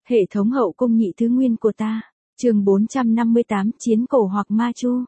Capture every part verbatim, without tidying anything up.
Hệ thống hậu cung nhị thứ nguyên của ta. Chương bốn trăm năm mươi tám, Chiến cổ hoặc ma chu.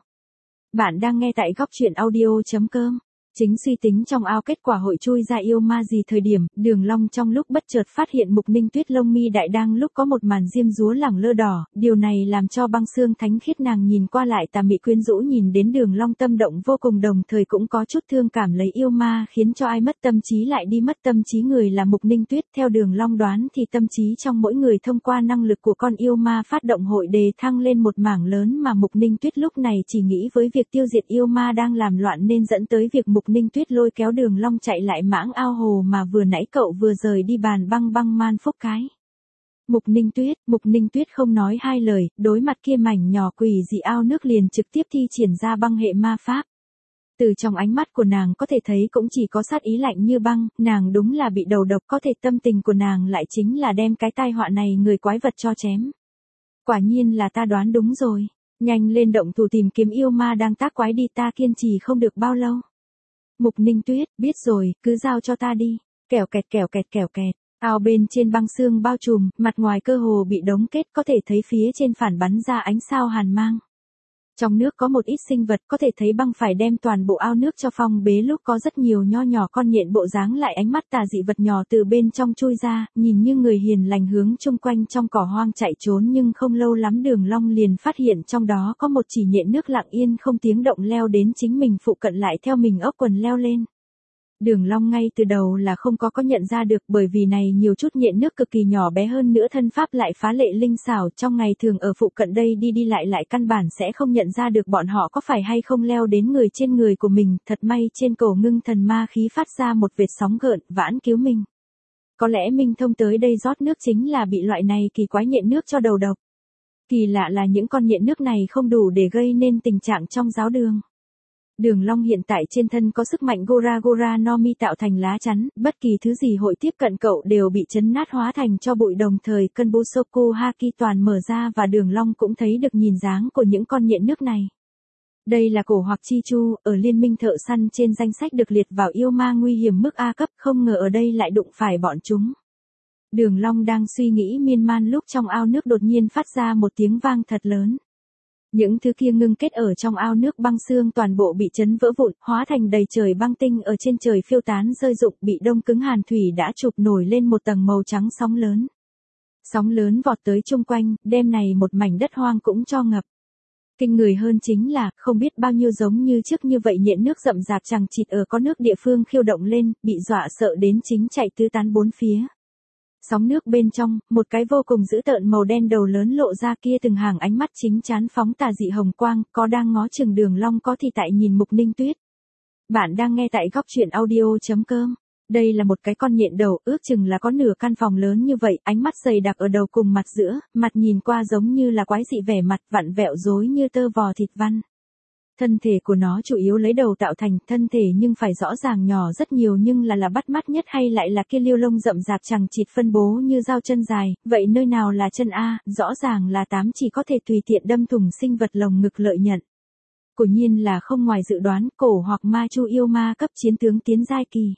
Bạn đang nghe tại góc truyện audio chấm com. Chính suy tính trong ao kết quả hội chui ra yêu ma gì thời điểm, Đường Long trong lúc bất chợt phát hiện Mục Ninh Tuyết lông mi đại đang lúc có một màn diêm dúa lẳng lơ đỏ, điều này làm cho Băng Xương thánh khiết nàng nhìn qua lại tà mị quyến rũ nhìn đến Đường Long tâm động vô cùng, đồng thời cũng có chút thương cảm lấy yêu ma, khiến cho ai mất tâm trí lại đi mất tâm trí người là Mục Ninh Tuyết. Theo Đường Long đoán thì tâm trí trong mỗi người thông qua năng lực của con yêu ma phát động hội đề thăng lên một mảng lớn, mà Mục Ninh Tuyết lúc này chỉ nghĩ với việc tiêu diệt yêu ma đang làm loạn, nên dẫn tới việc Mục Ninh Tuyết lôi kéo Đường Long chạy lại mãng ao hồ mà vừa nãy cậu vừa rời đi bàn băng băng man phúc cái. Mục Ninh Tuyết, Mục Ninh Tuyết không nói hai lời, đối mặt kia mảnh nhỏ quỷ dị ao nước liền trực tiếp thi triển ra băng hệ ma pháp. Từ trong ánh mắt của nàng có thể thấy cũng chỉ có sát ý lạnh như băng, nàng đúng là bị đầu độc, có thể tâm tình của nàng lại chính là đem cái tai họa này người quái vật cho chém. Quả nhiên là ta đoán đúng rồi, nhanh lên động thủ tìm kiếm yêu ma đang tác quái đi, ta kiên trì không được bao lâu. Mục Ninh Tuyết, biết rồi, cứ giao cho ta đi. Kẻo kẹt kẻo kẹt kẻo kẹt. Ao bên trên băng xương bao trùm, mặt ngoài cơ hồ bị đóng kết, có thể thấy phía trên phản bắn ra ánh sao hàn mang. Trong nước có một ít sinh vật, có thể thấy băng phải đem toàn bộ ao nước cho phong bế, lúc có rất nhiều nho nhỏ con nhện bộ dáng lại ánh mắt tà dị vật nhỏ từ bên trong chui ra, nhìn như người hiền lành hướng chung quanh trong cỏ hoang chạy trốn, nhưng không lâu lắm Đường Long liền phát hiện trong đó có một chỉ nhện nước lặng yên không tiếng động leo đến chính mình phụ cận, lại theo mình ốc quần leo lên. Đường Long ngay từ đầu là không có có nhận ra được, bởi vì này nhiều chút nhện nước cực kỳ nhỏ bé, hơn nữa thân pháp lại phá lệ linh xảo, trong ngày thường ở phụ cận đây đi đi lại lại căn bản sẽ không nhận ra được bọn họ có phải hay không leo đến người trên người của mình. Thật may trên cổ ngưng thần ma khí phát ra một vệt sóng gợn, vãn cứu mình. Có lẽ Minh Thông tới đây rót nước chính là bị loại này kỳ quái nhện nước cho đầu độc. Kỳ lạ là những con nhện nước này không đủ để gây nên tình trạng trong giáo đường. Đường Long hiện tại trên thân có sức mạnh Gora Gora no Mi tạo thành lá chắn, bất kỳ thứ gì hội tiếp cận cậu đều bị chấn nát hóa thành cho bụi, đồng thời cân Busoku Haki toàn mở ra và Đường Long cũng thấy được nhìn dáng của những con nhện nước này. Đây là cổ hoặc chi chu, ở liên minh thợ săn trên danh sách được liệt vào yêu ma nguy hiểm mức A cấp, không ngờ ở đây lại đụng phải bọn chúng. Đường Long đang suy nghĩ miên man lúc trong ao nước đột nhiên phát ra một tiếng vang thật lớn. Những thứ kia ngưng kết ở trong ao nước băng xương toàn bộ bị chấn vỡ vụn, hóa thành đầy trời băng tinh ở trên trời phiêu tán rơi rụng, bị đông cứng hàn thủy đã chụp nổi lên một tầng màu trắng sóng lớn. Sóng lớn vọt tới chung quanh, đêm này một mảnh đất hoang cũng cho ngập. Kinh người hơn chính là, không biết bao nhiêu giống như trước như vậy nhện nước rậm rạp chằng chịt ở có nước địa phương khiêu động lên, bị dọa sợ đến chính chạy tứ tán bốn phía. Sóng nước bên trong, một cái vô cùng dữ tợn màu đen đầu lớn lộ ra, kia từng hàng ánh mắt chính chắn phóng tà dị hồng quang, có đang ngó chừng Đường Long, có thì tại nhìn Mục Ninh Tuyết. Bạn đang nghe tại góc truyện audio chấm com. Đây là một cái con nhện đầu, ước chừng là có nửa căn phòng lớn như vậy, ánh mắt dày đặc ở đầu cùng mặt giữa, mặt nhìn qua giống như là quái dị, vẻ mặt vặn vẹo rối như tơ vò thịt văn. Thân thể của nó chủ yếu lấy đầu tạo thành, thân thể nhưng phải rõ ràng nhỏ rất nhiều, nhưng là là bắt mắt nhất hay lại là kia liêu lông rậm rạp chằng chịt phân bố như dao chân dài, vậy nơi nào là chân A, rõ ràng là tám chỉ có thể tùy tiện đâm thủng sinh vật lồng ngực lợi nhận. Quả nhiên là không ngoài dự đoán, cổ hoặc ma chu yêu ma cấp chiến tướng tiến giai kỳ.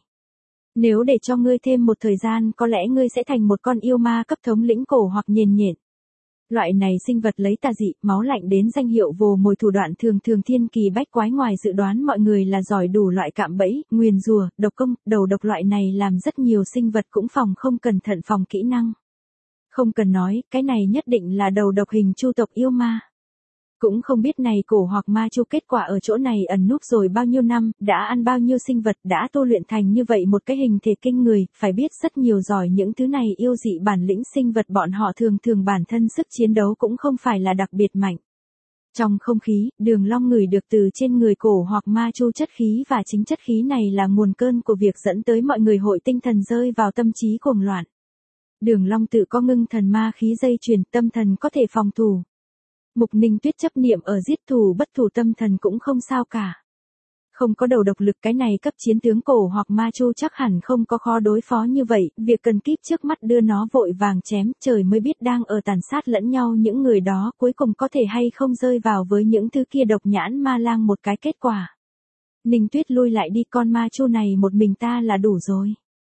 Nếu để cho ngươi thêm một thời gian, có lẽ ngươi sẽ thành một con yêu ma cấp thống lĩnh cổ hoặc nhền nhện. Loại này sinh vật lấy tà dị, máu lạnh đến danh hiệu vồ mồi, thủ đoạn thường thường thiên kỳ bách quái, ngoài dự đoán mọi người là giỏi đủ loại cạm bẫy, nguyền rùa, độc công, đầu độc loại này làm rất nhiều sinh vật cũng phòng không cẩn thận phòng kỹ năng. Không cần nói, cái này nhất định là đầu độc hình chu tộc yêu ma. Cũng không biết này cổ hoặc ma chu kết quả ở chỗ này ẩn núp rồi bao nhiêu năm, đã ăn bao nhiêu sinh vật, đã tu luyện thành như vậy một cái hình thể kinh người, phải biết rất nhiều giỏi những thứ này yêu dị bản lĩnh sinh vật, bọn họ thường thường bản thân sức chiến đấu cũng không phải là đặc biệt mạnh. Trong không khí, Đường Long ngửi được từ trên người cổ hoặc ma chu chất khí, và chính chất khí này là nguồn cơn của việc dẫn tới mọi người hội tinh thần rơi vào tâm trí cuồng loạn. Đường Long tự có ngưng thần ma khí dây chuyền, tâm thần có thể phòng thủ. Mục Ninh Tuyết chấp niệm ở giết thù bất thù, tâm thần cũng không sao cả. Không có đầu độc lực, cái này cấp chiến tướng cổ hoặc ma chu chắc hẳn không có khó đối phó như vậy, việc cần kíp trước mắt đưa nó vội vàng chém, trời mới biết đang ở tàn sát lẫn nhau những người đó cuối cùng có thể hay không rơi vào với những thứ kia độc nhãn ma lang một cái kết quả. Ninh Tuyết lui lại đi, con ma chu này một mình ta là đủ rồi.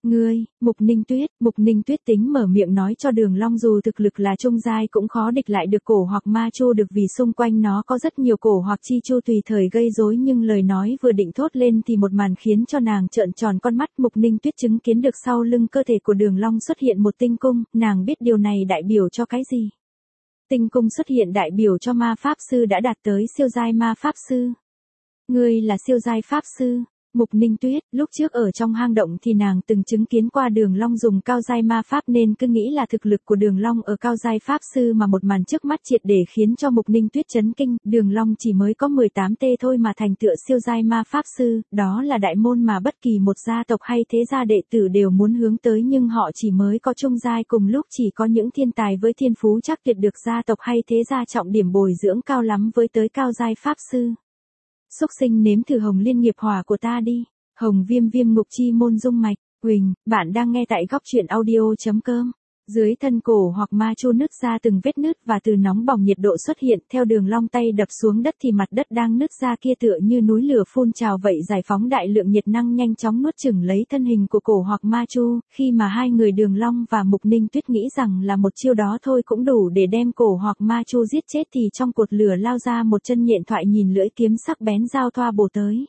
Ngươi, Mục Ninh Tuyết, Mục Ninh Tuyết tính mở miệng nói cho Đường Long dù thực lực là trung giai cũng khó địch lại được cổ hoặc ma chu được vì xung quanh nó có rất nhiều cổ hoặc chi chu tùy thời gây rối nhưng lời nói vừa định thốt lên thì một màn khiến cho nàng trợn tròn con mắt. Mục Ninh Tuyết chứng kiến được sau lưng cơ thể của Đường Long xuất hiện một tinh cung, nàng biết điều này đại biểu cho cái gì. Tinh cung xuất hiện đại biểu cho ma pháp sư đã đạt tới siêu giai ma pháp sư. Ngươi là siêu giai pháp sư. Mục Ninh Tuyết, lúc trước ở trong hang động thì nàng từng chứng kiến qua Đường Long dùng cao giai ma pháp nên cứ nghĩ là thực lực của Đường Long ở cao giai pháp sư mà một màn trước mắt triệt để khiến cho Mục Ninh Tuyết chấn kinh, Đường Long chỉ mới có mười tám tê thôi mà thành tựa siêu giai ma pháp sư, đó là đại môn mà bất kỳ một gia tộc hay thế gia đệ tử đều muốn hướng tới nhưng họ chỉ mới có trung giai, cùng lúc chỉ có những thiên tài với thiên phú chắc tuyệt được gia tộc hay thế gia trọng điểm bồi dưỡng cao lắm với tới cao giai pháp sư. Xúc sinh, nếm thử hồng liên nghiệp hỏa của ta đi. Hồng viêm viêm ngục chi môn dung mạch. Quỳnh, bạn đang nghe tại góc truyện audio.com. Dưới thân cổ hoặc ma chu nứt ra từng vết nứt và từ nóng bỏng nhiệt độ xuất hiện theo Đường Long tay đập xuống đất thì mặt đất đang nứt ra kia tựa như núi lửa phun trào vậy, giải phóng đại lượng nhiệt năng nhanh chóng nuốt chửng lấy thân hình của cổ hoặc ma chu. Khi mà hai người Đường Long và Mục Ninh Tuyết nghĩ rằng là một chiêu đó thôi cũng đủ để đem cổ hoặc ma chu giết chết thì trong cột lửa lao ra một chân nhện thoại nhìn lưỡi kiếm sắc bén giao thoa bổ tới.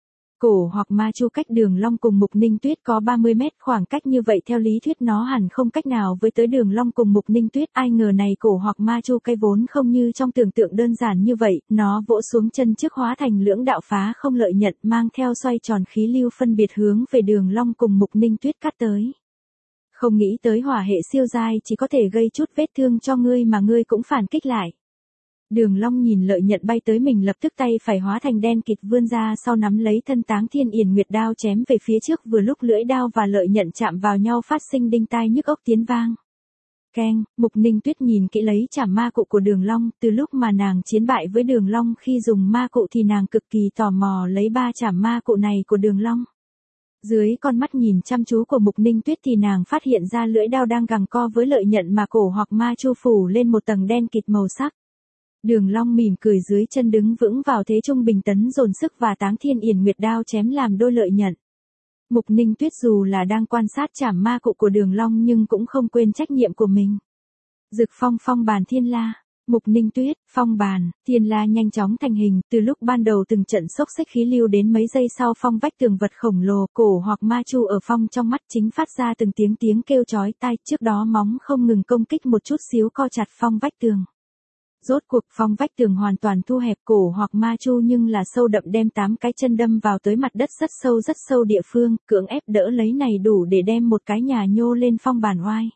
Cổ hoặc ma chu cách Đường Long cùng Mục Ninh Tuyết có ba mươi mét, khoảng cách như vậy theo lý thuyết nó hẳn không cách nào với tới Đường Long cùng Mục Ninh Tuyết. Ai ngờ này cổ hoặc ma chu cái vốn không như trong tưởng tượng đơn giản như vậy, nó vỗ xuống chân trước hóa thành lưỡng đạo phá không lợi nhận mang theo xoay tròn khí lưu phân biệt hướng về Đường Long cùng Mục Ninh Tuyết cắt tới. Không nghĩ tới hỏa hệ siêu giai chỉ có thể gây chút vết thương cho ngươi mà ngươi cũng phản kích lại. Đường Long nhìn lợi nhận bay tới mình lập tức tay phải hóa thành đen kịt vươn ra sau nắm lấy thân Táng Thiên Yển Nguyệt đao chém về phía trước, vừa lúc lưỡi đao và lợi nhận chạm vào nhau phát sinh đinh tai nhức óc tiếng vang. Keng, Mục Ninh Tuyết nhìn kỹ lấy chảm ma cụ của Đường Long, từ lúc mà nàng chiến bại với Đường Long khi dùng ma cụ thì nàng cực kỳ tò mò lấy ba chảm ma cụ này của Đường Long. Dưới con mắt nhìn chăm chú của Mục Ninh Tuyết thì nàng phát hiện ra lưỡi đao đang giằng co với lợi nhận mà cổ hoặc ma chu phủ lên một tầng đen kịt màu sắc. Đường Long mỉm cười dưới chân đứng vững vào thế trung bình tấn dồn sức và Táng Thiên Yển Nguyệt đao chém làm đôi lợi nhận. Mục Ninh Tuyết dù là đang quan sát chảm ma cụ của Đường Long nhưng cũng không quên trách nhiệm của mình. Dực phong phong bàn thiên la. Mục Ninh Tuyết, phong bàn, thiên la nhanh chóng thành hình, từ lúc ban đầu từng trận xốc xích khí lưu đến mấy giây sau phong vách tường vật khổng lồ, cổ hoặc ma chu ở phong trong mắt chính phát ra từng tiếng tiếng kêu chói tai, trước đó móng không ngừng công kích một chút xíu co chặt phong vách tường. Rốt cuộc phong vách tường hoàn toàn thu hẹp, cổ hoặc ma chu nhưng là sâu đậm đem tám cái chân đâm vào tới mặt đất rất sâu rất sâu địa phương, cưỡng ép đỡ lấy này đủ để đem một cái nhà nhô lên phong bàn oai.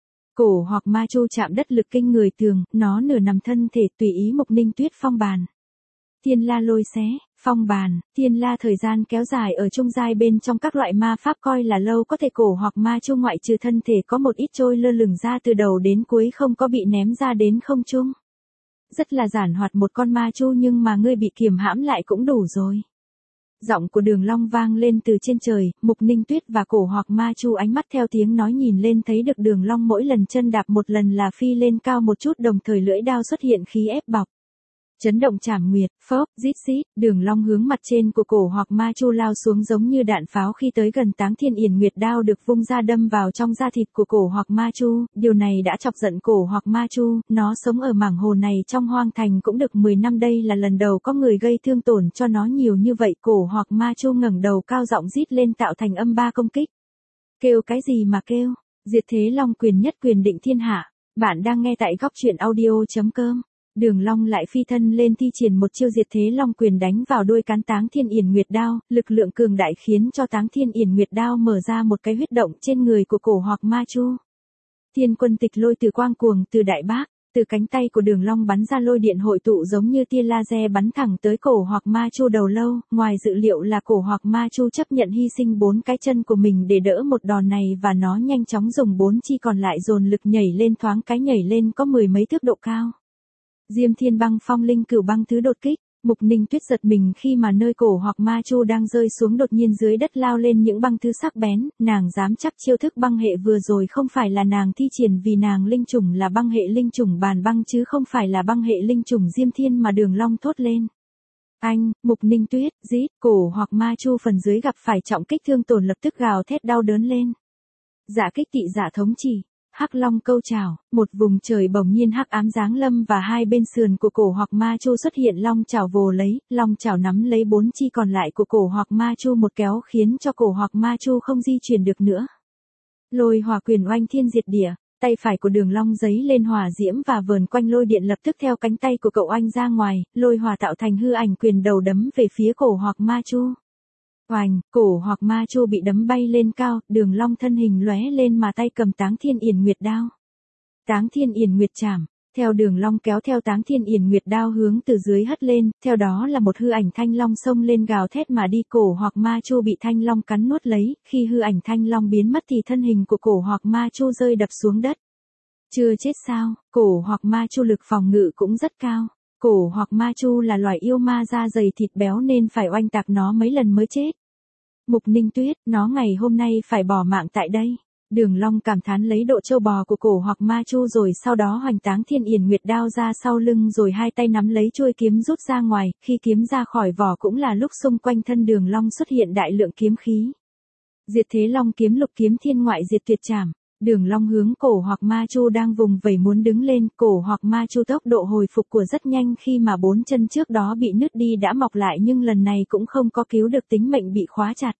Cổ hoặc ma chu chạm đất lực kinh người thường, nó nửa nằm thân thể tùy ý Mục Ninh Tuyết phong bàn. Thiên la lôi xé, phong bàn, thiên la thời gian kéo dài ở trung giai bên trong các loại ma pháp coi là lâu, có thể cổ hoặc ma chu ngoại trừ thân thể có một ít trôi lơ lửng ra từ đầu đến cuối không có bị ném ra đến không trung. Rất là giản hoạt một con ma chu nhưng mà ngươi bị kiềm hãm lại cũng đủ rồi. Giọng của Đường Long vang lên từ trên trời, Mục Ninh Tuyết và cổ hoặc ma chu ánh mắt theo tiếng nói nhìn lên thấy được Đường Long mỗi lần chân đạp một lần là phi lên cao một chút, đồng thời lưỡi đao xuất hiện khí ép bọc. Chấn động trảm nguyệt, phốc, rít rít, Đường Long hướng mặt trên của cổ hoặc ma chu lao xuống giống như đạn pháo, khi tới gần Táng Thiên Yển Nguyệt đao được vung ra đâm vào trong da thịt của cổ hoặc ma chu, điều này đã chọc giận cổ hoặc ma chu, nó sống ở mảng hồ này trong hoang thành cũng được mười năm, đây là lần đầu có người gây thương tổn cho nó nhiều như vậy. Cổ hoặc ma chu ngẩng đầu cao giọng rít lên tạo thành âm ba công kích. Kêu cái gì mà kêu, diệt thế long quyền nhất quyền định thiên hạ, bạn đang nghe tại góc truyện audio.com. Đường Long lại phi thân lên thi triển một chiêu diệt thế long quyền đánh vào đuôi cán Táng Thiên Yển Nguyệt đao, lực lượng cường đại khiến cho Táng Thiên Yển Nguyệt đao mở ra một cái huyết động trên người của cổ hoặc ma chu. Thiên quân tịch lôi từ quang cuồng từ đại bác, từ cánh tay của Đường Long bắn ra lôi điện hội tụ giống như tia laser bắn thẳng tới cổ hoặc ma chu đầu lâu, ngoài dự liệu là cổ hoặc ma chu chấp nhận hy sinh bốn cái chân của mình để đỡ một đòn này và nó nhanh chóng dùng bốn chi còn lại dồn lực nhảy lên, thoáng cái nhảy lên có mười mấy thước độ cao. Diêm Thiên Băng Phong Linh Cửu Băng Thứ đột kích, Mục Ninh Tuyết giật mình khi mà nơi cổ hoặc ma chu đang rơi xuống đột nhiên dưới đất lao lên những băng thứ sắc bén, nàng dám chắc chiêu thức băng hệ vừa rồi không phải là nàng thi triển vì nàng linh chủng là băng hệ linh chủng bàn băng chứ không phải là băng hệ linh chủng Diêm Thiên mà Đường Long thốt lên. Anh, Mục Ninh Tuyết, rít, cổ hoặc ma chu phần dưới gặp phải trọng kích thương tổn lập tức gào thét đau đớn lên. Dạ kích kỵ dạ thống chỉ. Hắc long câu chảo, một vùng trời bỗng nhiên hắc ám giáng lâm và hai bên sườn của cổ hoặc ma chu xuất hiện long chảo vồ lấy, long chảo nắm lấy bốn chi còn lại của cổ hoặc ma chu một kéo khiến cho cổ hoặc ma chu không di chuyển được nữa. Lôi hỏa quyền oanh thiên diệt địa, tay phải của Đường Long giấy lên hỏa diễm và vờn quanh lôi điện lập tức theo cánh tay của cậu oanh ra ngoài, lôi hỏa tạo thành hư ảnh quyền đầu đấm về phía cổ hoặc ma chu. Oành, cổ hoặc ma chu bị đấm bay lên cao, Đường Long thân hình lóe lên mà tay cầm Táng Thiên Yển Nguyệt đao. Táng Thiên Yển Nguyệt chảm, theo Đường Long kéo theo Táng Thiên Yển Nguyệt đao hướng từ dưới hất lên, theo đó là một hư ảnh thanh long xông lên gào thét mà đi, cổ hoặc ma chu bị thanh long cắn nuốt lấy, khi hư ảnh thanh long biến mất thì thân hình của cổ hoặc ma chu rơi đập xuống đất. Chưa chết sao? Cổ hoặc ma chu lực phòng ngự cũng rất cao. Cổ hoặc ma chu là loài yêu ma da dày thịt béo nên phải oanh tạc nó mấy lần mới chết. Mục Ninh Tuyết, nó ngày hôm nay phải bỏ mạng tại đây. Đường Long cảm thán lấy độ trâu bò của cổ hoặc ma chu rồi sau đó hoành Táng Thiên Yển Nguyệt đao ra sau lưng rồi hai tay nắm lấy chuôi kiếm rút ra ngoài, khi kiếm ra khỏi vỏ cũng là lúc xung quanh thân Đường Long xuất hiện đại lượng kiếm khí. Diệt Thế Long kiếm, Lục kiếm thiên ngoại diệt tuyệt trảm. Đường Long hướng cổ hoặc ma chu đang vùng vẫy muốn đứng lên, cổ hoặc ma chu tốc độ hồi phục của rất nhanh khi mà bốn chân trước đó bị nứt đi đã mọc lại nhưng lần này cũng không có cứu được, tính mệnh bị khóa chặt.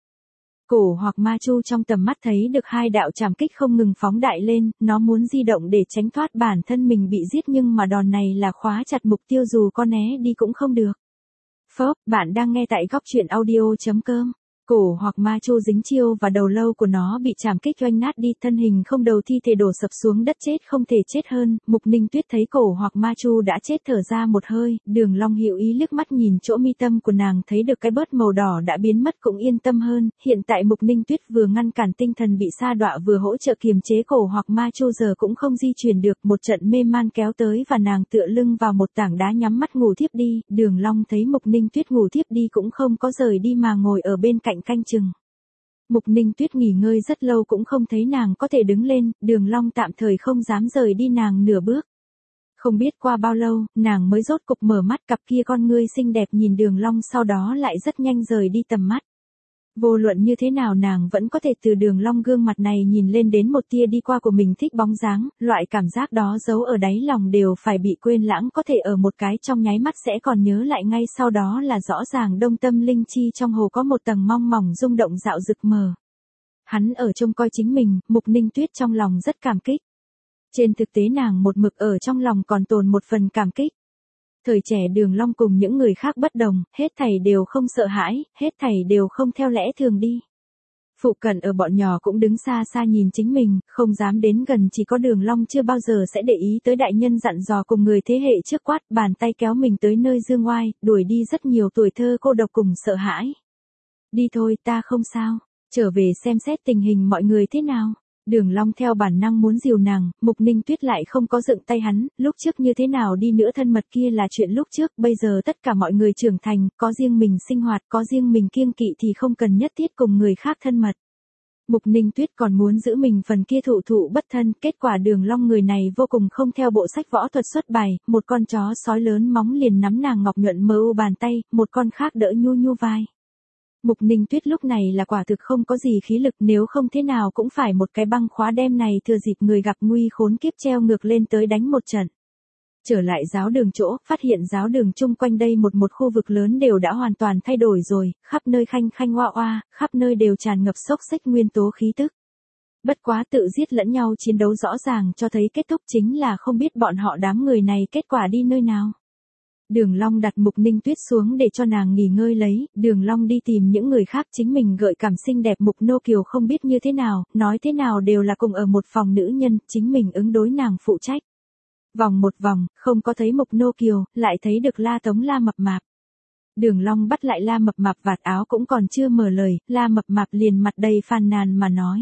Cổ hoặc ma chu trong tầm mắt thấy được hai đạo trảm kích không ngừng phóng đại lên, nó muốn di động để tránh thoát bản thân mình bị giết nhưng mà đòn này là khóa chặt mục tiêu, dù có né đi cũng không được. Phớp, bạn đang nghe tại góc truyện audio chấm com. Cổ hoặc ma chu dính chiêu và đầu lâu của nó bị chảm kích oanh nát đi, thân hình không đầu thi thể đổ sập xuống đất chết không thể chết hơn. Mục Ninh Tuyết thấy cổ hoặc ma chu đã chết thở ra một hơi, Đường Long hữu ý liếc mắt nhìn chỗ mi tâm của nàng thấy được cái bớt màu đỏ đã biến mất cũng yên tâm hơn. Hiện tại Mục Ninh Tuyết vừa ngăn cản tinh thần bị sa đọa vừa hỗ trợ kiềm chế cổ hoặc ma chu giờ cũng không di chuyển được, một trận mê man kéo tới và nàng tựa lưng vào một tảng đá nhắm mắt ngủ thiếp đi. Đường Long thấy Mục Ninh Tuyết ngủ thiếp đi cũng không có rời đi mà ngồi ở bên cạnh canh chừng. Mục Ninh Tuyết nghỉ ngơi rất lâu cũng không thấy nàng có thể đứng lên, Đường Long tạm thời không dám rời đi nàng nửa bước. Không biết qua bao lâu, nàng mới rốt cục mở mắt, cặp kia con ngươi xinh đẹp nhìn Đường Long sau đó lại rất nhanh rời đi tầm mắt. Vô luận như thế nào nàng vẫn có thể từ Đường Long gương mặt này nhìn lên đến một tia đi qua của mình thích bóng dáng, loại cảm giác đó giấu ở đáy lòng đều phải bị quên lãng, có thể ở một cái trong nháy mắt sẽ còn nhớ lại ngay sau đó là rõ ràng đông tâm linh chi trong hồ có một tầng mong mỏng rung động dạo rực mờ. Hắn ở trông coi chính mình, Mục Ninh Tuyết trong lòng rất cảm kích. Trên thực tế nàng một mực ở trong lòng còn tồn một phần cảm kích. Thời trẻ Đường Long cùng những người khác bất đồng, hết thảy đều không sợ hãi, hết thảy đều không theo lẽ thường đi. Phụ cận ở bọn nhỏ cũng đứng xa xa nhìn chính mình, không dám đến gần, chỉ có Đường Long chưa bao giờ sẽ để ý tới đại nhân dặn dò cùng người thế hệ trước quát, bàn tay kéo mình tới nơi dương oai, đuổi đi rất nhiều tuổi thơ cô độc cùng sợ hãi. Đi thôi, ta không sao, trở về xem xét tình hình mọi người thế nào. Đường Long theo bản năng muốn dìu nàng, Mục Ninh Tuyết lại không có dựng tay hắn, lúc trước như thế nào đi nữa thân mật kia là chuyện lúc trước, bây giờ tất cả mọi người trưởng thành, có riêng mình sinh hoạt, có riêng mình kiêng kỵ thì không cần nhất thiết cùng người khác thân mật. Mục Ninh Tuyết còn muốn giữ mình phần kia thụ thụ bất thân, kết quả Đường Long người này vô cùng không theo bộ sách võ thuật xuất bài, một con chó sói lớn móng liền nắm nàng ngọc nhuận mờ u bàn tay, một con khác đỡ nhu nhu vai. Mục Ninh Tuyết lúc này là quả thực không có gì khí lực, nếu không thế nào cũng phải một cái băng khóa đem này thừa dịp người gặp nguy khốn kiếp treo ngược lên tới đánh một trận. Trở lại giáo đường chỗ, phát hiện giáo đường chung quanh đây một một khu vực lớn đều đã hoàn toàn thay đổi rồi, khắp nơi khanh khanh oa oa, khắp nơi đều tràn ngập xốc xếch nguyên tố khí tức. Bất quá tự giết lẫn nhau chiến đấu rõ ràng cho thấy kết thúc chính là không biết bọn họ đám người này kết quả đi nơi nào. Đường Long đặt Mục Ninh Tuyết xuống để cho nàng nghỉ ngơi lấy, Đường Long đi tìm những người khác, chính mình gợi cảm xinh đẹp Mục Nô Kiều không biết như thế nào, nói thế nào đều là cùng ở một phòng nữ nhân, chính mình ứng đối nàng phụ trách. Vòng một vòng, không có thấy Mục Nô Kiều, lại thấy được La Tống La Mập Mạp. Đường Long bắt lại La Mập Mạp vạt áo cũng còn chưa mở lời, La Mập Mạp liền mặt đầy phàn nàn mà nói.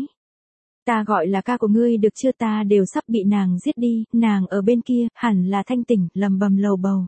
Ta gọi là ca của ngươi được chưa, ta đều sắp bị nàng giết đi, nàng ở bên kia, hẳn là thanh tỉnh, lầm bầm lầu bầu.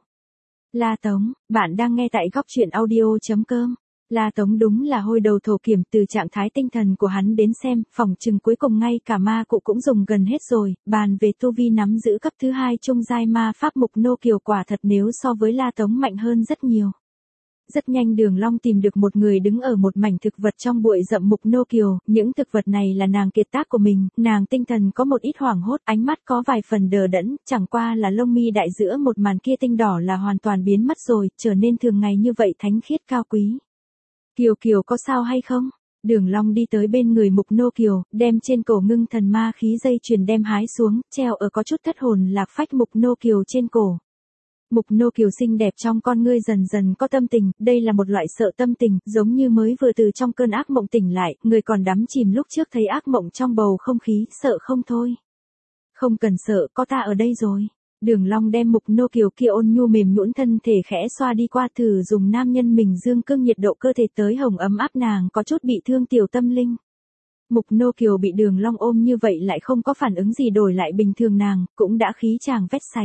La Tống, bạn đang nghe tại góc truyện audio chấm com. La Tống đúng là hôi đầu thổ kiểm, từ trạng thái tinh thần của hắn đến xem, phòng trừng cuối cùng ngay cả ma cụ cũng dùng gần hết rồi, bàn về tu vi nắm giữ cấp thứ hai trung giai ma pháp Mục Nô Kiều quả thật nếu so với La Tống mạnh hơn rất nhiều. Rất nhanh Đường Long tìm được một người đứng ở một mảnh thực vật trong bụi rậm Mục Nô Kiều, những thực vật này là nàng kiệt tác của mình, nàng tinh thần có một ít hoảng hốt, ánh mắt có vài phần đờ đẫn, chẳng qua là lông mi đại giữa một màn kia tinh đỏ là hoàn toàn biến mất rồi, trở nên thường ngày như vậy thánh khiết cao quý. Kiều Kiều có sao hay không? Đường Long đi tới bên người Mục Nô Kiều, đem trên cổ ngưng thần ma khí dây chuyền đem hái xuống, treo ở có chút thất hồn lạc phách Mục Nô Kiều trên cổ. Mục Nô Kiều xinh đẹp trong con ngươi dần dần có tâm tình, đây là một loại sợ tâm tình, giống như mới vừa từ trong cơn ác mộng tỉnh lại, người còn đắm chìm lúc trước thấy ác mộng trong bầu không khí, sợ không thôi. Không cần sợ, có ta ở đây rồi. Đường Long đem Mục Nô Kiều kia ôn nhu mềm nhũn thân thể khẽ xoa đi qua, thử dùng nam nhân mình dương cương nhiệt độ cơ thể tới hồng ấm áp nàng có chút bị thương tiểu tâm linh. Mục Nô Kiều bị Đường Long ôm như vậy lại không có phản ứng gì, đổi lại bình thường nàng, cũng đã khí chàng vét sạch.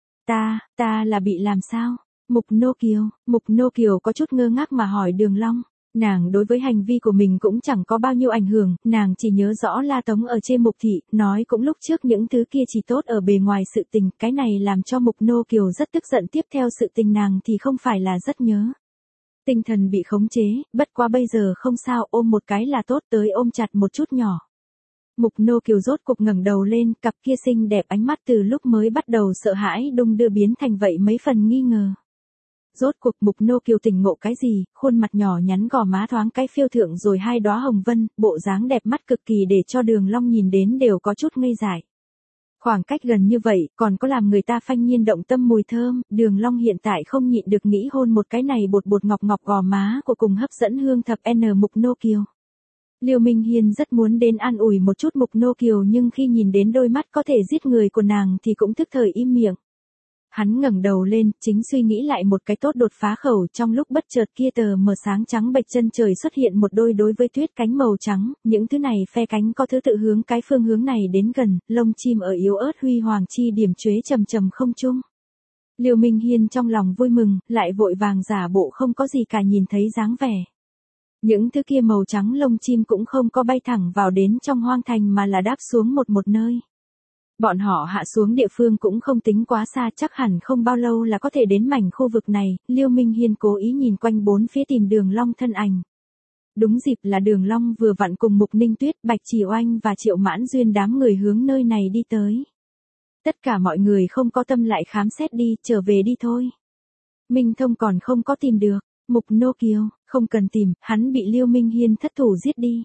Ta, ta là bị làm sao? Mục Nô Kiều, Mục Nô Kiều có chút ngơ ngác mà hỏi Đường Long. Nàng đối với hành vi của mình cũng chẳng có bao nhiêu ảnh hưởng, nàng chỉ nhớ rõ La Tống ở trên Mục Thị, nói cũng lúc trước những thứ kia chỉ tốt ở bề ngoài sự tình, cái này làm cho Mục Nô Kiều rất tức giận, tiếp theo sự tình nàng thì không phải là rất nhớ. Tinh thần bị khống chế, bất quá bây giờ không sao, ôm một cái là tốt, tới ôm chặt một chút nhỏ. Mục Nô Kiều rốt cục ngẩng đầu lên, cặp kia xinh đẹp ánh mắt từ lúc mới bắt đầu sợ hãi đung đưa biến thành vậy mấy phần nghi ngờ. Rốt cuộc Mục Nô Kiều tỉnh ngộ cái gì, khuôn mặt nhỏ nhắn gò má thoáng cái phiêu thượng rồi hai đóa hồng vân, bộ dáng đẹp mắt cực kỳ để cho Đường Long nhìn đến đều có chút ngây dại. Khoảng cách gần như vậy, còn có làm người ta phanh nhiên động tâm mùi thơm, Đường Long hiện tại không nhịn được nghĩ hôn một cái này bột bột ngọc ngọc gò má của cùng hấp dẫn hương thập N Mục Nô Kiều. Liêu Minh Hiên rất muốn đến an ủi một chút Mục Nô Kiều, nhưng khi nhìn đến đôi mắt có thể giết người của nàng thì cũng tức thời im miệng. Hắn ngẩng đầu lên, chính suy nghĩ lại một cái tốt đột phá khẩu, trong lúc bất chợt kia tờ mờ sáng trắng bệch chân trời xuất hiện một đôi đối với tuyết cánh màu trắng, những thứ này phe cánh có thứ tự hướng cái phương hướng này đến gần, lông chim ở yếu ớt huy hoàng chi điểm chuế trầm trầm không trung. Liêu Minh Hiên trong lòng vui mừng, lại vội vàng giả bộ không có gì cả nhìn thấy dáng vẻ. Những thứ kia màu trắng lông chim cũng không có bay thẳng vào đến trong hoang thành mà là đáp xuống một một nơi. Bọn họ hạ xuống địa phương cũng không tính quá xa, chắc hẳn không bao lâu là có thể đến mảnh khu vực này. Liêu Minh Hiên cố ý nhìn quanh bốn phía tìm Đường Long thân ảnh. Đúng dịp là Đường Long vừa vặn cùng Mục Ninh Tuyết, Bạch Chỉ Oanh và Triệu Mãn Duyên đám người hướng nơi này đi tới. Tất cả mọi người không có tâm lại khám xét đi, trở về đi thôi. Minh Thông còn không có tìm được. Mục Nô Kiều, không cần tìm, hắn bị Liêu Minh Hiên thất thủ giết đi.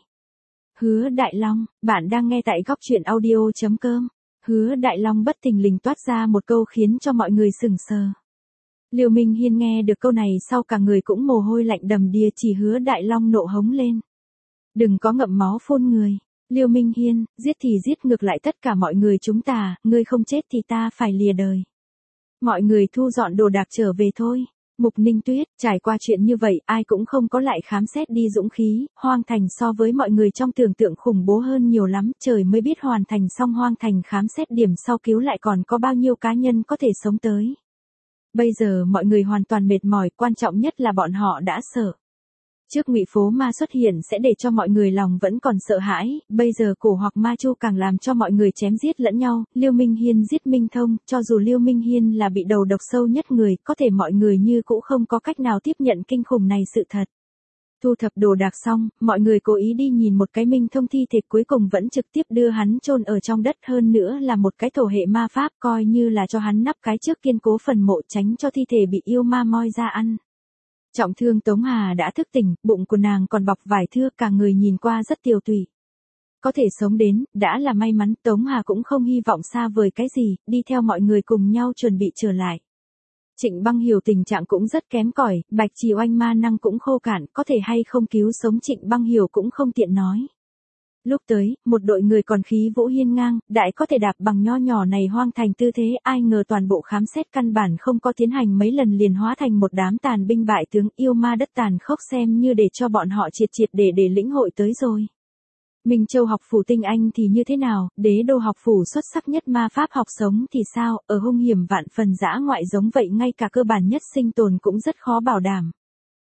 Hứa Đại Long, bạn đang nghe tại góc truyện audio chấm com. Hứa Đại Long bất thình lình toát ra một câu khiến cho mọi người sửng sờ. Liêu Minh Hiên nghe được câu này sau cả người cũng mồ hôi lạnh đầm đìa, chỉ Hứa Đại Long nộ hống lên. Đừng có ngậm máu phun người. Liêu Minh Hiên, giết thì giết, ngược lại tất cả mọi người chúng ta, ngươi không chết thì ta phải lìa đời. Mọi người thu dọn đồ đạc trở về thôi. Mục Ninh Tuyết, trải qua chuyện như vậy, ai cũng không có lại khám xét đi dũng khí, hoang thành so với mọi người trong tưởng tượng khủng bố hơn nhiều lắm, trời mới biết hoàn thành xong hoang thành khám xét điểm sau cứu lại còn có bao nhiêu cá nhân có thể sống tới. Bây giờ mọi người hoàn toàn mệt mỏi, quan trọng nhất là bọn họ đã sợ. Trước Ngụy Phố Ma xuất hiện sẽ để cho mọi người lòng vẫn còn sợ hãi, bây giờ Cổ Hoặc Ma Chu càng làm cho mọi người chém giết lẫn nhau, Liêu Minh Hiên giết Minh Thông, cho dù Liêu Minh Hiên là bị đầu độc sâu nhất người, có thể mọi người như cũ không có cách nào tiếp nhận kinh khủng này sự thật. Thu thập đồ đạc xong, mọi người cố ý đi nhìn một cái Minh Thông thi thể, cuối cùng vẫn trực tiếp đưa hắn chôn ở trong đất, hơn nữa là một cái thổ hệ ma pháp, coi như là cho hắn nắp cái trước kiên cố phần mộ, tránh cho thi thể bị yêu ma moi ra ăn. Trọng thương Tống Hà đã thức tỉnh, bụng của nàng còn bọc vải thưa, cả người nhìn qua rất tiều tụy. Có thể sống đến, đã là may mắn, Tống Hà cũng không hy vọng xa vời cái gì, đi theo mọi người cùng nhau chuẩn bị trở lại. Trịnh Băng Hiểu tình trạng cũng rất kém cỏi, Bạch Chỉ Oanh ma năng cũng khô cạn, có thể hay không cứu sống Trịnh Băng Hiểu cũng không tiện nói. Lúc tới, một đội người còn khí vũ hiên ngang, đại có thể đạp bằng nho nhỏ này hoang thành tư thế, ai ngờ toàn bộ khám xét căn bản không có tiến hành mấy lần liền hóa thành một đám tàn binh bại tướng, yêu ma đất tàn khốc, xem như để cho bọn họ triệt triệt để để lĩnh hội tới rồi. Minh Châu học phủ tinh anh thì như thế nào, đế đô học phủ xuất sắc nhất ma pháp học sống thì sao, ở hung hiểm vạn phần dã ngoại giống vậy ngay cả cơ bản nhất sinh tồn cũng rất khó bảo đảm.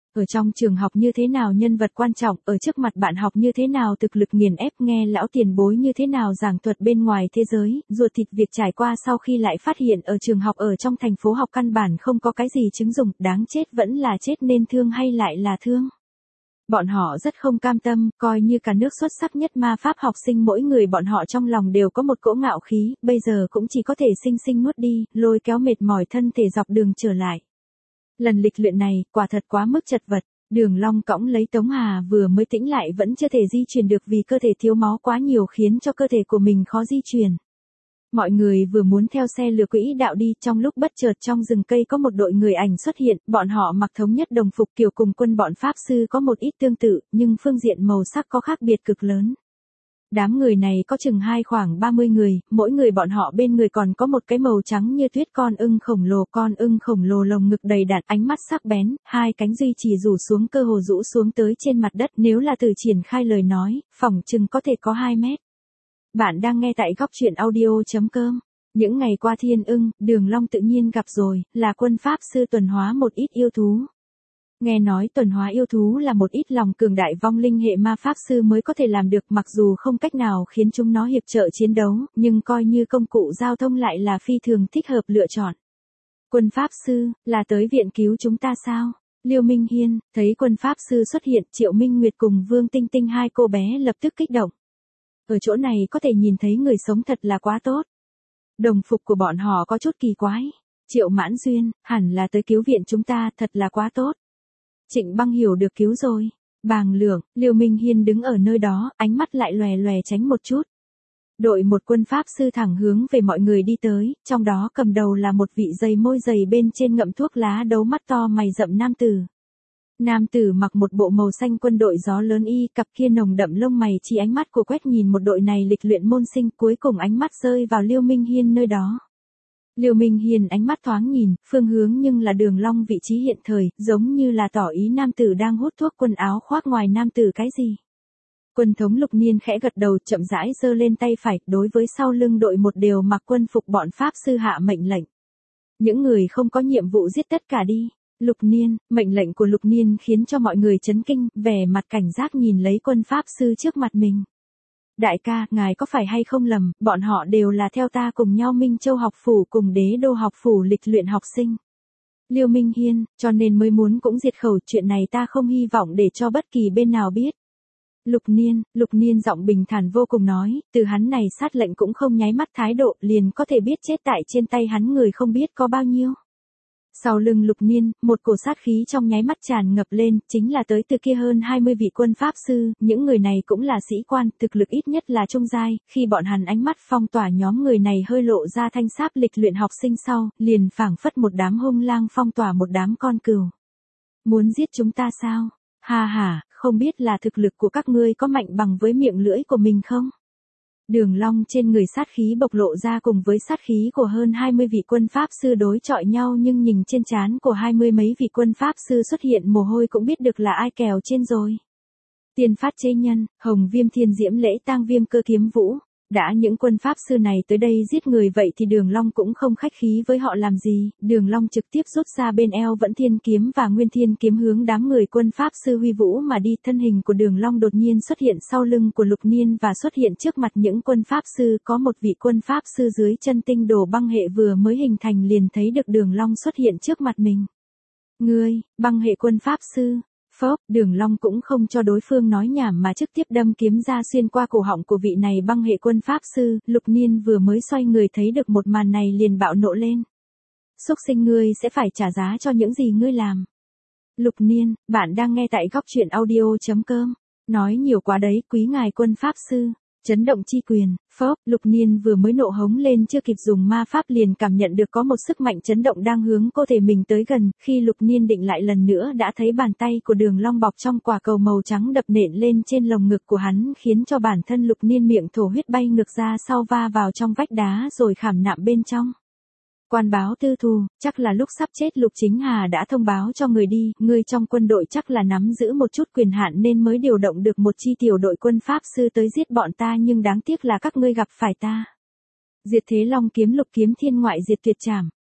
Ở trong trường học như thế nào nhân vật quan trọng, ở trước mặt bạn học như thế nào thực lực nghiền ép, nghe lão tiền bối như thế nào giảng thuật bên ngoài thế giới, ruột thịt việc trải qua sau khi lại phát hiện ở trường học ở trong thành phố học căn bản không có cái gì chứng dụng, đáng chết vẫn là chết nên thương hay lại là thương. Bọn họ rất không cam tâm, coi như cả nước xuất sắc nhất ma pháp học sinh mỗi người bọn họ trong lòng đều có một cỗ ngạo khí, bây giờ cũng chỉ có thể sinh sinh nuốt đi, lôi kéo mệt mỏi thân thể dọc đường trở lại. Lần lịch luyện này, quả thật quá mức chật vật, Đường Long cõng lấy Tống Hà vừa mới tĩnh lại vẫn chưa thể di chuyển được vì cơ thể thiếu máu quá nhiều khiến cho cơ thể của mình khó di chuyển. Mọi người vừa muốn theo xe lừa quỹ đạo đi, trong lúc bất chợt trong rừng cây có một đội người ảnh xuất hiện, bọn họ mặc thống nhất đồng phục kiểu cùng quân bọn Pháp sư có một ít tương tự, nhưng phương diện màu sắc có khác biệt cực lớn. Đám người này có chừng hai khoảng ba mươi người, mỗi người bọn họ bên người còn có một cái màu trắng như tuyết con ưng khổng lồ, con ưng khổng lồ lồng ngực đầy đặn, ánh mắt sắc bén, hai cánh duy trì rủ xuống cơ hồ rũ xuống tới trên mặt đất, nếu là từ triển khai lời nói, phỏng chừng có thể có hai mét. Bạn đang nghe tại góc truyện audio.com. Những ngày qua Thiên Ưng, Đường Long tự nhiên gặp rồi, là quân Pháp sư tuần hóa một ít yêu thú. Nghe nói tuần hóa yêu thú là một ít lòng cường đại vong linh hệ ma Pháp sư mới có thể làm được, mặc dù không cách nào khiến chúng nó hiệp trợ chiến đấu, nhưng coi như công cụ giao thông lại là phi thường thích hợp lựa chọn. Quân Pháp sư, là tới viện cứu chúng ta sao? Liêu Minh Hiên, thấy quân Pháp sư xuất hiện, Triệu Minh Nguyệt cùng Vương Tinh Tinh hai cô bé lập tức kích động. Ở chỗ này có thể nhìn thấy người sống thật là quá tốt. Đồng phục của bọn họ có chút kỳ quái. Triệu Mãn Duyên, hẳn là tới cứu viện chúng ta, thật là quá tốt. Trịnh Băng Hiểu được cứu rồi. Bàng Lượng, Liêu Minh Hiên đứng ở nơi đó, ánh mắt lại lòe lòe tránh một chút. Đội một quân Pháp sư thẳng hướng về mọi người đi tới, trong đó cầm đầu là một vị dày môi dày bên trên ngậm thuốc lá đấu mắt to mày rậm nam tử. Nam tử mặc một bộ màu xanh quân đội gió lớn y, cặp kia nồng đậm lông mày chỉ ánh mắt của quét nhìn một đội này lịch luyện môn sinh, cuối cùng ánh mắt rơi vào Liêu Minh Hiên nơi đó. Liêu Minh Hiên ánh mắt thoáng nhìn, phương hướng nhưng là Đường Long vị trí hiện thời, giống như là tỏ ý nam tử đang hút thuốc, quần áo khoác ngoài nam tử cái gì. Quân thống Lục Niên khẽ gật đầu, chậm rãi giơ lên tay phải, đối với sau lưng đội một đều mặc quân phục bọn Pháp sư hạ mệnh lệnh. Những người không có nhiệm vụ giết tất cả đi. Lục Niên, mệnh lệnh của Lục Niên khiến cho mọi người chấn kinh, vẻ mặt cảnh giác nhìn lấy quân Pháp sư trước mặt mình. Đại ca, ngài có phải hay không lầm, bọn họ đều là theo ta cùng nhau Minh Châu học phủ cùng Đế Đô học phủ lịch luyện học sinh. Liêu Minh Hiên, cho nên mới muốn cũng diệt khẩu, chuyện này ta không hy vọng để cho bất kỳ bên nào biết. Lục Niên, Lục Niên giọng bình thản vô cùng nói, từ hắn này sát lệnh cũng không nháy mắt thái độ, liền có thể biết chết tại trên tay hắn người không biết có bao nhiêu. Sau lưng Lục Niên, một cổ sát khí trong nháy mắt tràn ngập lên, chính là tới từ kia hơn hai mươi vị quân Pháp sư, những người này cũng là sĩ quan, thực lực ít nhất là trung giai, khi bọn hắn ánh mắt phong tỏa nhóm người này hơi lộ ra thanh sáp lịch luyện học sinh sau, liền phảng phất một đám hung lang phong tỏa một đám con cừu. Muốn giết chúng ta sao? Ha ha, không biết là thực lực của các ngươi có mạnh bằng với miệng lưỡi của mình không? Đường Long trên người sát khí bộc lộ ra cùng với sát khí của hơn hai mươi vị quân Pháp sư đối chọi nhau, nhưng nhìn trên trán của hai mươi mấy vị quân Pháp sư xuất hiện mồ hôi cũng biết được là ai kèo trên rồi. Tiên phát chế nhân, Hồng Viêm Thiên Diễm Lễ Tang Viêm Cơ Kiếm Vũ. Đã những quân Pháp sư này tới đây giết người vậy thì Đường Long cũng không khách khí với họ làm gì, Đường Long trực tiếp rút ra bên eo Vẫn Thiên Kiếm và Nguyên Thiên Kiếm hướng đám người quân Pháp sư huy vũ mà đi. Thân hình của Đường Long đột nhiên xuất hiện sau lưng của Lục Niên và xuất hiện trước mặt những quân Pháp sư, có một vị quân Pháp sư dưới chân tinh đồ băng hệ vừa mới hình thành liền thấy được Đường Long xuất hiện trước mặt mình. Ngươi, băng hệ quân Pháp sư. Phốc, Đường Long cũng không cho đối phương nói nhảm mà trực tiếp đâm kiếm ra xuyên qua cổ họng của vị này băng hệ quân Pháp sư. Lục Niên vừa mới xoay người thấy được một màn này liền bạo nộ lên. Xúc sinh, ngươi sẽ phải trả giá cho những gì ngươi làm. Lục Niên, bạn đang nghe tại góc truyện audio.com. Nói nhiều quá đấy, quý ngài quân Pháp sư. Chấn động chi quyền, phốc, Lục Niên vừa mới nộ hống lên chưa kịp dùng ma pháp liền cảm nhận được có một sức mạnh chấn động đang hướng cơ thể mình tới gần, khi Lục Niên định lại lần nữa đã thấy bàn tay của Đường Long bọc trong quả cầu màu trắng đập nện lên trên lồng ngực của hắn, khiến cho bản thân Lục Niên miệng thổ huyết bay ngược ra sau va vào trong vách đá rồi khảm nạm bên trong. Quan báo tư thù, chắc là lúc sắp chết Lục Chính Hà đã thông báo cho người đi, ngươi trong quân đội chắc là nắm giữ một chút quyền hạn nên mới điều động được một chi tiểu đội quân Pháp sư tới giết bọn ta, nhưng đáng tiếc là các ngươi gặp phải ta. Diệt Thế Long Kiếm, Lục Kiếm Thiên Ngoại Diệt Tuyệt Trảm.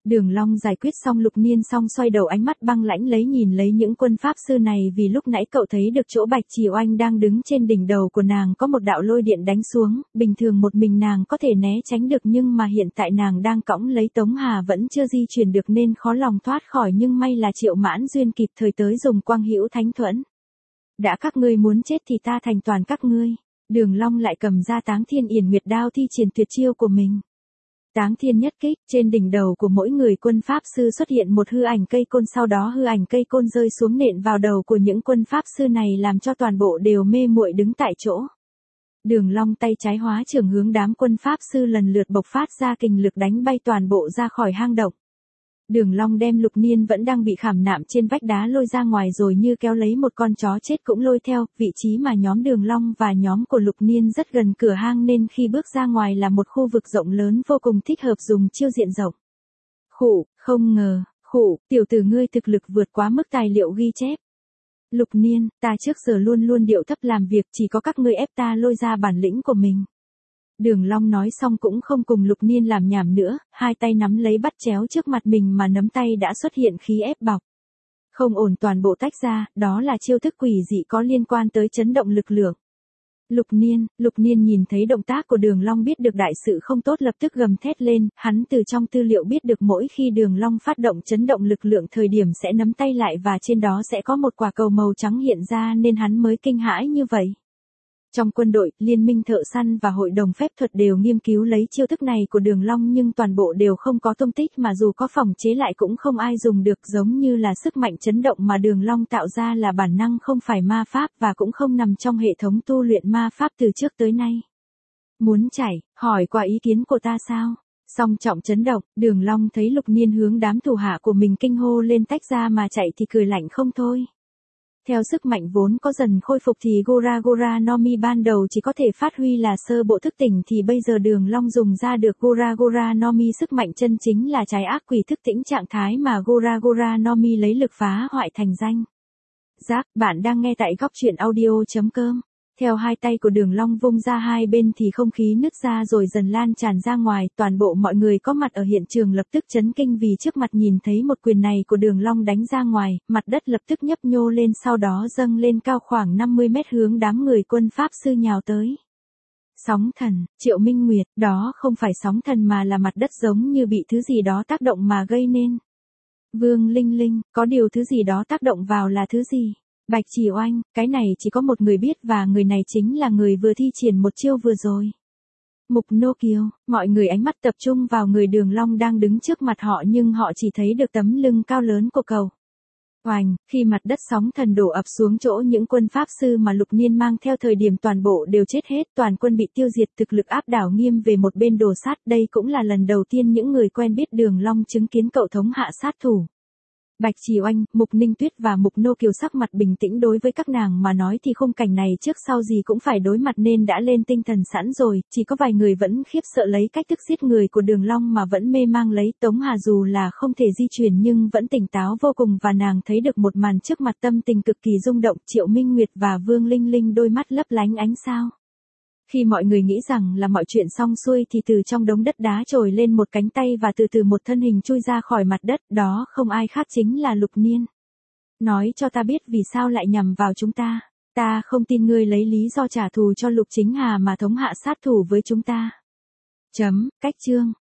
Đường Long giải quyết xong Lục Niên xong xoay đầu ánh mắt băng lãnh lấy nhìn lấy những quân pháp sư này vì lúc nãy cậu thấy được chỗ Bạch Chỉ Oanh đang đứng trên đỉnh đầu của nàng có một đạo lôi điện đánh xuống, bình thường một mình nàng có thể né tránh được nhưng mà hiện tại nàng đang cõng lấy Tống Hà vẫn chưa di chuyển được nên khó lòng thoát khỏi nhưng may là Triệu Mãn Duyên kịp thời tới dùng Quang Hữu Thánh Thuẫn. Đã các ngươi muốn chết thì ta thành toàn các ngươi. Đường Long lại cầm ra Táng Thiên Yển Nguyệt Đao thi triển tuyệt chiêu của mình. Táng Thiên nhất kích, trên đỉnh đầu của mỗi người quân pháp sư xuất hiện một hư ảnh cây côn, sau đó hư ảnh cây côn rơi xuống nện vào đầu của những quân pháp sư này làm cho toàn bộ đều mê muội đứng tại chỗ. Đường Long tay trái hóa trưởng hướng đám quân pháp sư lần lượt bộc phát ra kình lực đánh bay toàn bộ ra khỏi hang động. Đường Long đem Lục Niên vẫn đang bị khảm nạm trên vách đá lôi ra ngoài rồi như kéo lấy một con chó chết cũng lôi theo, vị trí mà nhóm Đường Long và nhóm của Lục Niên rất gần cửa hang nên khi bước ra ngoài là một khu vực rộng lớn vô cùng thích hợp dùng chiêu diện rộng. Khụ, không ngờ, khụ, tiểu tử ngươi thực lực vượt quá mức tài liệu ghi chép. Lục Niên, ta trước giờ luôn luôn điệu thấp làm việc, chỉ có các ngươi ép ta lôi ra bản lĩnh của mình. Đường Long nói xong cũng không cùng Lục Niên làm nhảm nữa, hai tay nắm lấy bắt chéo trước mặt mình mà nắm tay đã xuất hiện khí ép bọc. Không ổn toàn bộ tách ra, đó là chiêu thức quỷ dị có liên quan tới chấn động lực lượng. Lục Niên, Lục Niên nhìn thấy động tác của Đường Long biết được đại sự không tốt lập tức gầm thét lên, hắn từ trong tư liệu biết được mỗi khi Đường Long phát động chấn động lực lượng thời điểm sẽ nắm tay lại và trên đó sẽ có một quả cầu màu trắng hiện ra nên hắn mới kinh hãi như vậy. Trong quân đội, Liên minh thợ săn và hội đồng phép thuật đều nghiên cứu lấy chiêu thức này của Đường Long nhưng toàn bộ đều không có tung tích mà dù có phòng chế lại cũng không ai dùng được, giống như là sức mạnh chấn động mà Đường Long tạo ra là bản năng không phải ma pháp và cũng không nằm trong hệ thống tu luyện ma pháp từ trước tới nay. Muốn chạy, hỏi qua ý kiến của ta sao? Song trọng chấn động, Đường Long thấy Lục Niên hướng đám thủ hạ của mình kinh hô lên tách ra mà chạy thì cười lạnh không thôi. Theo sức mạnh vốn có dần khôi phục thì Gora Gora no Mi ban đầu chỉ có thể phát huy là sơ bộ thức tỉnh thì bây giờ Đường Long dùng ra được Gora Gora no Mi, sức mạnh chân chính là trái ác quỷ thức tỉnh, trạng thái mà Gora Gora no Mi lấy lực phá hoại thành danh. Giác, bạn đang nghe tại góc truyện audio chấm com. Theo hai tay của Đường Long vung ra hai bên thì không khí nứt ra rồi dần lan tràn ra ngoài, toàn bộ mọi người có mặt ở hiện trường lập tức chấn kinh vì trước mặt nhìn thấy một quyền này của Đường Long đánh ra ngoài, mặt đất lập tức nhấp nhô lên sau đó dâng lên cao khoảng năm mươi mét hướng đám người quân pháp sư nhào tới. Sóng thần, Triệu Minh Nguyệt, đó không phải sóng thần mà là mặt đất giống như bị thứ gì đó tác động mà gây nên. Vương Linh Linh, có điều thứ gì đó tác động vào là thứ gì? Bạch Chỉ Oanh, cái này chỉ có một người biết và người này chính là người vừa thi triển một chiêu vừa rồi. Mục Nô Kiều, mọi người ánh mắt tập trung vào người Đường Long đang đứng trước mặt họ nhưng họ chỉ thấy được tấm lưng cao lớn của cậu. Oanh, khi mặt đất sóng thần đổ ập xuống chỗ những quân pháp sư mà Lục Niên mang theo thời điểm toàn bộ đều chết hết, toàn quân bị tiêu diệt, thực lực áp đảo nghiêm về một bên đổ sát, đây cũng là lần đầu tiên những người quen biết Đường Long chứng kiến cậu thống hạ sát thủ. Bạch Chỉ Oanh, Mục Ninh Tuyết và Mục Nô Kiều sắc mặt bình tĩnh, đối với các nàng mà nói thì khung cảnh này trước sau gì cũng phải đối mặt nên đã lên tinh thần sẵn rồi, chỉ có vài người vẫn khiếp sợ lấy cách thức giết người của Đường Long mà vẫn mê mang lấy. Tống Hà dù là không thể di chuyển nhưng vẫn tỉnh táo vô cùng và nàng thấy được một màn trước mặt tâm tình cực kỳ rung động, Triệu Minh Nguyệt và Vương Linh Linh đôi mắt lấp lánh ánh sao. Khi mọi người nghĩ rằng là mọi chuyện xong xuôi thì từ trong đống đất đá trồi lên một cánh tay và từ từ một thân hình chui ra khỏi mặt đất, đó không ai khác chính là Lục Niên. Nói cho ta biết vì sao lại nhằm vào chúng ta, ta không tin ngươi lấy lý do trả thù cho Lục Chính Hà mà thống hạ sát thủ với chúng ta. Chấm, cách chương.